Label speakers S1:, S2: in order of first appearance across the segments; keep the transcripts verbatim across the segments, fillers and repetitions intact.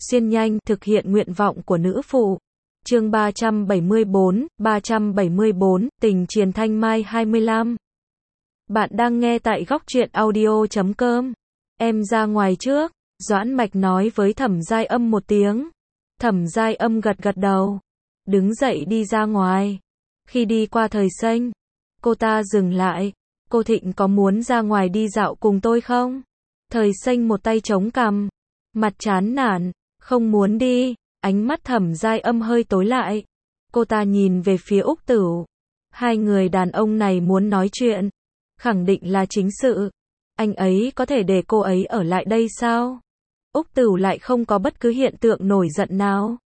S1: xuyên nhanh, thực hiện nguyện vọng của nữ phụ. Chương ba trăm bảy mươi bốn, ba trăm bảy mươi bốn, tình Triền Thanh Mai hai mươi lăm. Bạn đang nghe tại góc truyện audio chấm com. Em ra ngoài trước, Doãn Mạch nói với Thẩm Giai Âm một tiếng. Thẩm Giai Âm gật gật đầu, đứng dậy đi ra ngoài. Khi đi qua Thời Xanh, cô ta dừng lại. Cô Thịnh có muốn ra ngoài đi dạo cùng tôi không? Thời Xanh một tay chống cằm, mặt chán nản, không muốn đi. Ánh mắt Thẩm Giai Âm hơi tối lại. Cô ta nhìn về phía Úc Tửu. Hai người đàn ông này muốn nói chuyện, khẳng định là chính sự. Anh ấy có thể để cô ấy ở lại đây sao? Úc Tửu lại không có bất cứ hiện tượng nổi giận nào.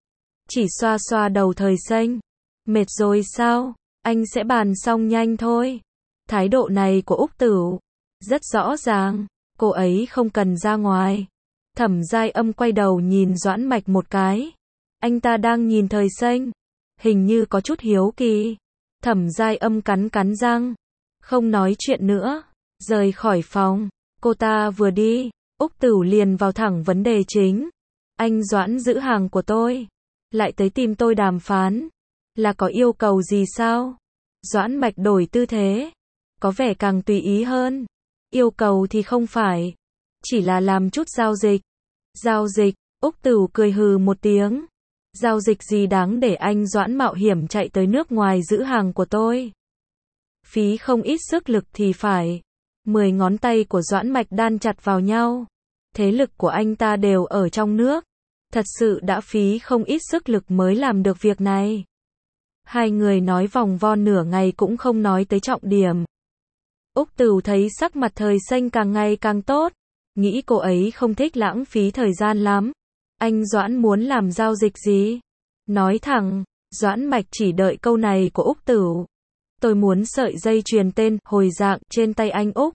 S1: Chỉ xoa xoa đầu Thời Xanh. Mệt rồi sao? Anh sẽ bàn xong nhanh thôi. Thái độ này của Úc Tửu rất rõ ràng, cô ấy không cần ra ngoài. Thẩm Giai Âm quay đầu nhìn Doãn Mạch một cái. Anh ta đang nhìn Thời Xanh, hình như có chút hiếu kỳ. Thẩm Giai Âm cắn cắn răng, không nói chuyện nữa, rời khỏi phòng. Cô ta vừa đi, Úc Tửu liền vào thẳng vấn đề chính. Anh Doãn giữ hàng của tôi, lại tới tìm tôi đàm phán, là có yêu cầu gì sao? Doãn Mạch đổi tư thế, có vẻ càng tùy ý hơn. Yêu cầu thì không phải, chỉ là làm chút giao dịch. Giao dịch? Úc Tửu cười hừ một tiếng. Giao dịch gì đáng để anh Doãn mạo hiểm chạy tới nước ngoài giữ hàng của tôi? Phí không ít sức lực thì phải. Mười ngón tay của Doãn Mạch đan chặt vào nhau. Thế lực của anh ta đều ở trong nước. Thật sự đã phí không ít sức lực mới làm được việc này. Hai người nói vòng vo nửa ngày cũng không nói tới trọng điểm. Úc Tửu thấy sắc mặt Thời Xanh càng ngày càng tốt. Nghĩ cô ấy không thích lãng phí thời gian lắm. Anh Doãn muốn làm giao dịch gì? Nói thẳng. Doãn Mạch chỉ đợi câu này của Úc Tửu. Tôi muốn sợi dây chuyền tên Hồi Dạng trên tay anh Úc.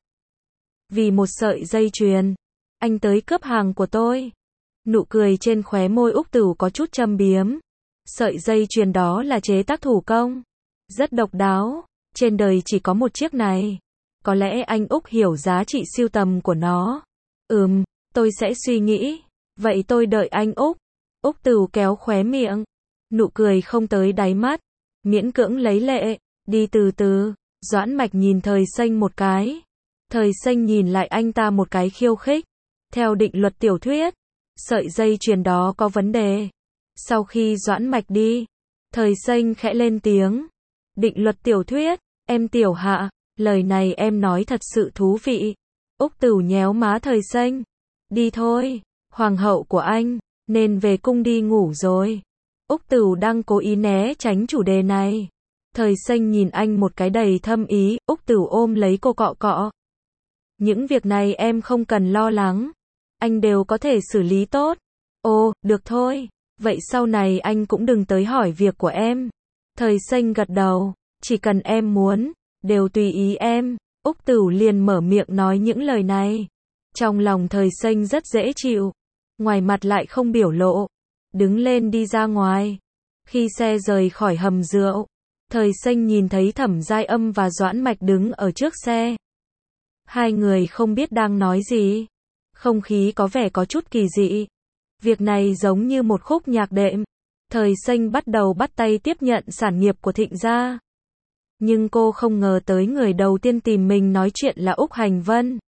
S1: Vì một sợi dây chuyền, anh tới cướp hàng của tôi. Nụ cười trên khóe môi Úc Tửu có chút châm biếm. Sợi dây chuyền đó là chế tác thủ công, rất độc đáo, trên đời chỉ có một chiếc này. Có lẽ anh Úc hiểu giá trị sưu tầm của nó. Ừm, tôi sẽ suy nghĩ. Vậy tôi đợi anh Úc. Úc Tửu kéo khóe miệng, nụ cười không tới đáy mắt, miễn cưỡng lấy lệ, đi từ từ. Doãn Mạch nhìn Thời Xanh một cái. Thời Xanh nhìn lại anh ta một cái khiêu khích. Theo định luật tiểu thuyết, sợi dây chuyền đó có vấn đề. Sau khi Doãn Mạch đi, Thời Xanh khẽ lên tiếng. Định luật tiểu thuyết, em Tiểu Hạ, lời này em nói thật sự thú vị. Úc Tửu nhéo má Thời Xanh. Đi thôi, hoàng hậu của anh, nên về cung đi ngủ rồi. Úc Tửu đang cố ý né tránh chủ đề này. Thời Xanh nhìn anh một cái đầy thâm ý, Úc Tửu ôm lấy cô cọ cọ. Những việc này em không cần lo lắng. Anh đều có thể xử lý tốt. Ồ, được thôi. Vậy sau này anh cũng đừng tới hỏi việc của em. Thời Xanh gật đầu. Chỉ cần em muốn, đều tùy ý em. Úc Tửu liền mở miệng nói những lời này. Trong lòng Thời Xanh rất dễ chịu. Ngoài mặt lại không biểu lộ. Đứng lên đi ra ngoài. Khi xe rời khỏi hầm rượu, Thời Xanh nhìn thấy Thẩm Giai Âm và Doãn Mạch đứng ở trước xe. Hai người không biết đang nói gì. Không khí có vẻ có chút kỳ dị. Việc này giống như một khúc nhạc đệm. Thời Xanh bắt đầu bắt tay tiếp nhận sản nghiệp của Thịnh gia. Nhưng cô không ngờ tới người đầu tiên tìm mình nói chuyện là Úc Hành Vân.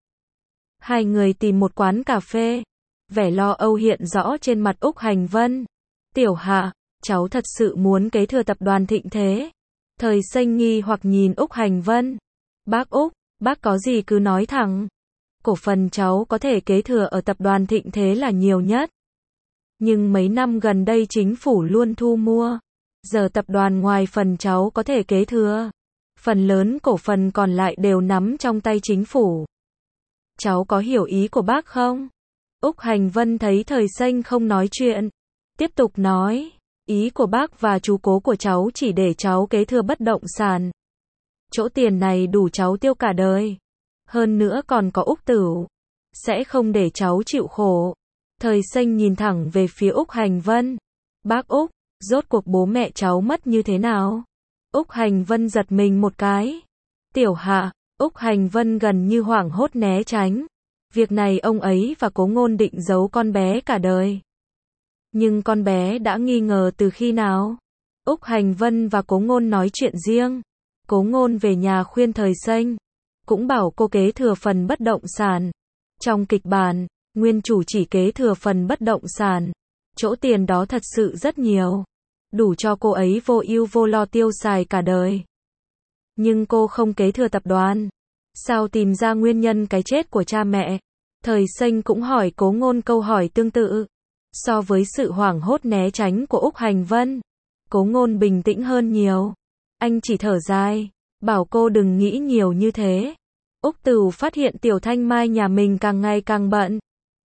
S1: Hai người tìm một quán cà phê. Vẻ lo âu hiện rõ trên mặt Úc Hành Vân. Tiểu Hạ, cháu thật sự muốn kế thừa tập đoàn Thịnh thế? Thời Xanh nghi hoặc nhìn Úc Hành Vân. Bác Úc, bác có gì cứ nói thẳng. Cổ phần cháu có thể kế thừa ở tập đoàn Thịnh thế là nhiều nhất. Nhưng mấy năm gần đây chính phủ luôn thu mua. Giờ tập đoàn ngoài phần cháu có thể kế thừa, phần lớn cổ phần còn lại đều nắm trong tay chính phủ. Cháu có hiểu ý của bác không? Úc Hành Vân thấy Thời Xanh không nói chuyện, tiếp tục nói. Ý của bác và chú cố của cháu chỉ để cháu kế thừa bất động sản. Chỗ tiền này đủ cháu tiêu cả đời. Hơn nữa còn có Úc Tửu. Sẽ không để cháu chịu khổ. Thời Xanh nhìn thẳng về phía Úc Hành Vân. Bác Úc, rốt cuộc bố mẹ cháu mất như thế nào? Úc Hành Vân giật mình một cái. Tiểu Hạ, Úc Hành Vân gần như hoảng hốt né tránh. Việc này ông ấy và Cố Ngôn định giấu con bé cả đời. Nhưng con bé đã nghi ngờ từ khi nào? Úc Hành Vân và Cố Ngôn nói chuyện riêng. Cố Ngôn về nhà khuyên Thời Xanh, cũng bảo cô kế thừa phần bất động sản. Trong kịch bản, nguyên chủ chỉ kế thừa phần bất động sản. Chỗ tiền đó thật sự rất nhiều, đủ cho cô ấy vô ưu vô lo tiêu xài cả đời. Nhưng cô không kế thừa tập đoàn. Sao tìm ra nguyên nhân cái chết của cha mẹ? Thời Xanh cũng hỏi Cố Ngôn câu hỏi tương tự. So với sự hoảng hốt né tránh của Úc Hành Vân, Cố Ngôn bình tĩnh hơn nhiều. Anh chỉ thở dài, bảo cô đừng nghĩ nhiều như thế. Úc Tửu phát hiện Tiểu Thanh Mai nhà mình càng ngày càng bận.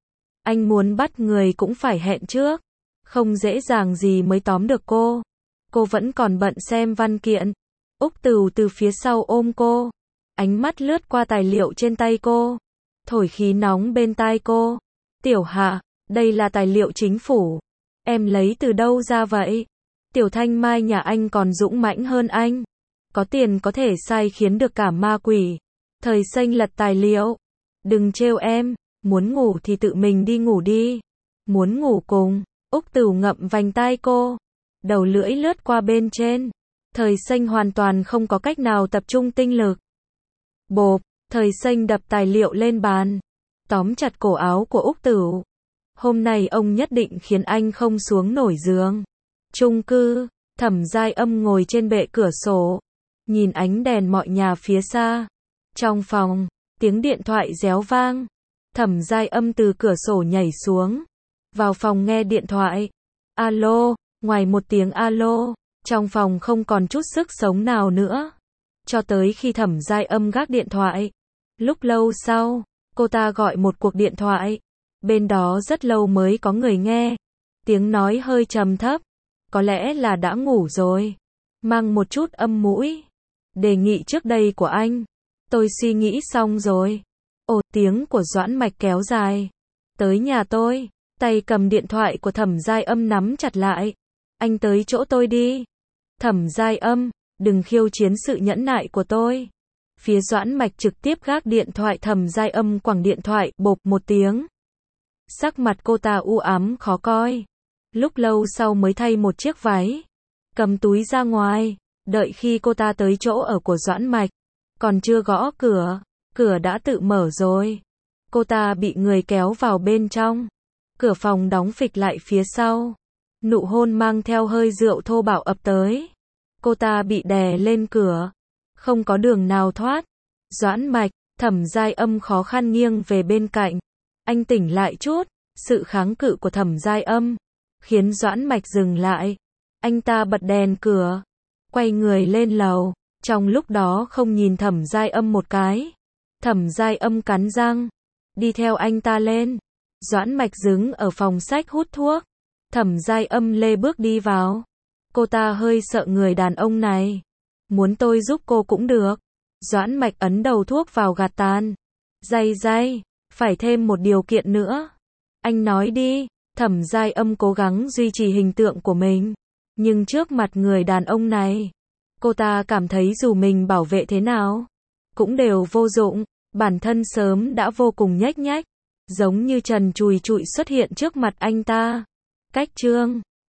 S1: Anh muốn bắt người cũng phải hẹn trước, không dễ dàng gì mới tóm được cô. Cô vẫn còn bận xem văn kiện. Úc Tửu từ phía sau ôm cô, ánh mắt lướt qua tài liệu trên tay cô, thổi khí nóng bên tai cô. Tiểu Hạ, đây là tài liệu chính phủ. Em lấy từ đâu ra vậy? Tiểu Thanh Mai nhà anh còn dũng mãnh hơn anh. Có tiền có thể sai khiến được cả ma quỷ. Thời Xanh lật tài liệu. Đừng trêu em, muốn ngủ thì tự mình đi ngủ đi. Muốn ngủ cùng, Úc Tửu ngậm vành tai cô. Đầu lưỡi lướt qua bên trên. Thời Xanh hoàn toàn không có cách nào tập trung tinh lực. Bộp, Thời Xanh đập tài liệu lên bàn, tóm chặt cổ áo của Úc Tửu. Hôm nay ông nhất định khiến anh không xuống nổi giường. Chung cư, Thẩm Giai Âm ngồi trên bệ cửa sổ, nhìn ánh đèn mọi nhà phía xa. Trong phòng, tiếng điện thoại réo vang. Thẩm Giai Âm từ cửa sổ nhảy xuống, vào phòng nghe điện thoại. Alo, ngoài một tiếng alo, trong phòng không còn chút sức sống nào nữa. Cho tới khi Thẩm Giai Âm gác điện thoại. Lúc lâu sau, cô ta gọi một cuộc điện thoại. Bên đó rất lâu mới có người nghe. Tiếng nói hơi trầm thấp. Có lẽ là đã ngủ rồi. Mang một chút âm mũi. Đề nghị trước đây của anh, tôi suy nghĩ xong rồi. Ồ, tiếng của Doãn Mạch kéo dài. Tới nhà tôi. Tay cầm điện thoại của Thẩm Giai Âm nắm chặt lại. Anh tới chỗ tôi đi. Thẩm Giai Âm, đừng khiêu chiến sự nhẫn nại của tôi. Phía Doãn Mạch trực tiếp gác điện thoại. Thẩm Giai Âm quẳng điện thoại, bộp một tiếng. Sắc mặt cô ta u ám khó coi. Lúc lâu sau mới thay một chiếc váy, cầm túi ra ngoài. Đợi khi cô ta tới chỗ ở của Doãn Mạch, còn chưa gõ cửa, cửa đã tự mở rồi. Cô ta bị người kéo vào bên trong. Cửa phòng đóng phịch lại phía sau. Nụ hôn mang theo hơi rượu thô bạo ập tới. Cô ta bị đè lên cửa, không có đường nào thoát. Doãn Mạch, Thẩm Giai Âm khó khăn nghiêng về bên cạnh. Anh tỉnh lại chút. Sự kháng cự của Thẩm Giai Âm khiến Doãn Mạch dừng lại. Anh ta bật đèn cửa, quay người lên lầu. Trong lúc đó không nhìn Thẩm Giai Âm một cái. Thẩm Giai Âm cắn răng, đi theo anh ta lên. Doãn Mạch đứng ở phòng sách hút thuốc. Thẩm Giai Âm lê bước đi vào. Cô ta hơi sợ người đàn ông này. Muốn tôi giúp cô cũng được. Doãn Mạch ấn đầu thuốc vào gạt tàn. Giai Giai, phải thêm một điều kiện nữa. Anh nói đi. Thẩm Giai Âm cố gắng duy trì hình tượng của mình. Nhưng trước mặt người đàn ông này, cô ta cảm thấy dù mình bảo vệ thế nào, cũng đều vô dụng. Bản thân sớm đã vô cùng nhếch nhách, giống như trần trùi trụi xuất hiện trước mặt anh ta. Cách chương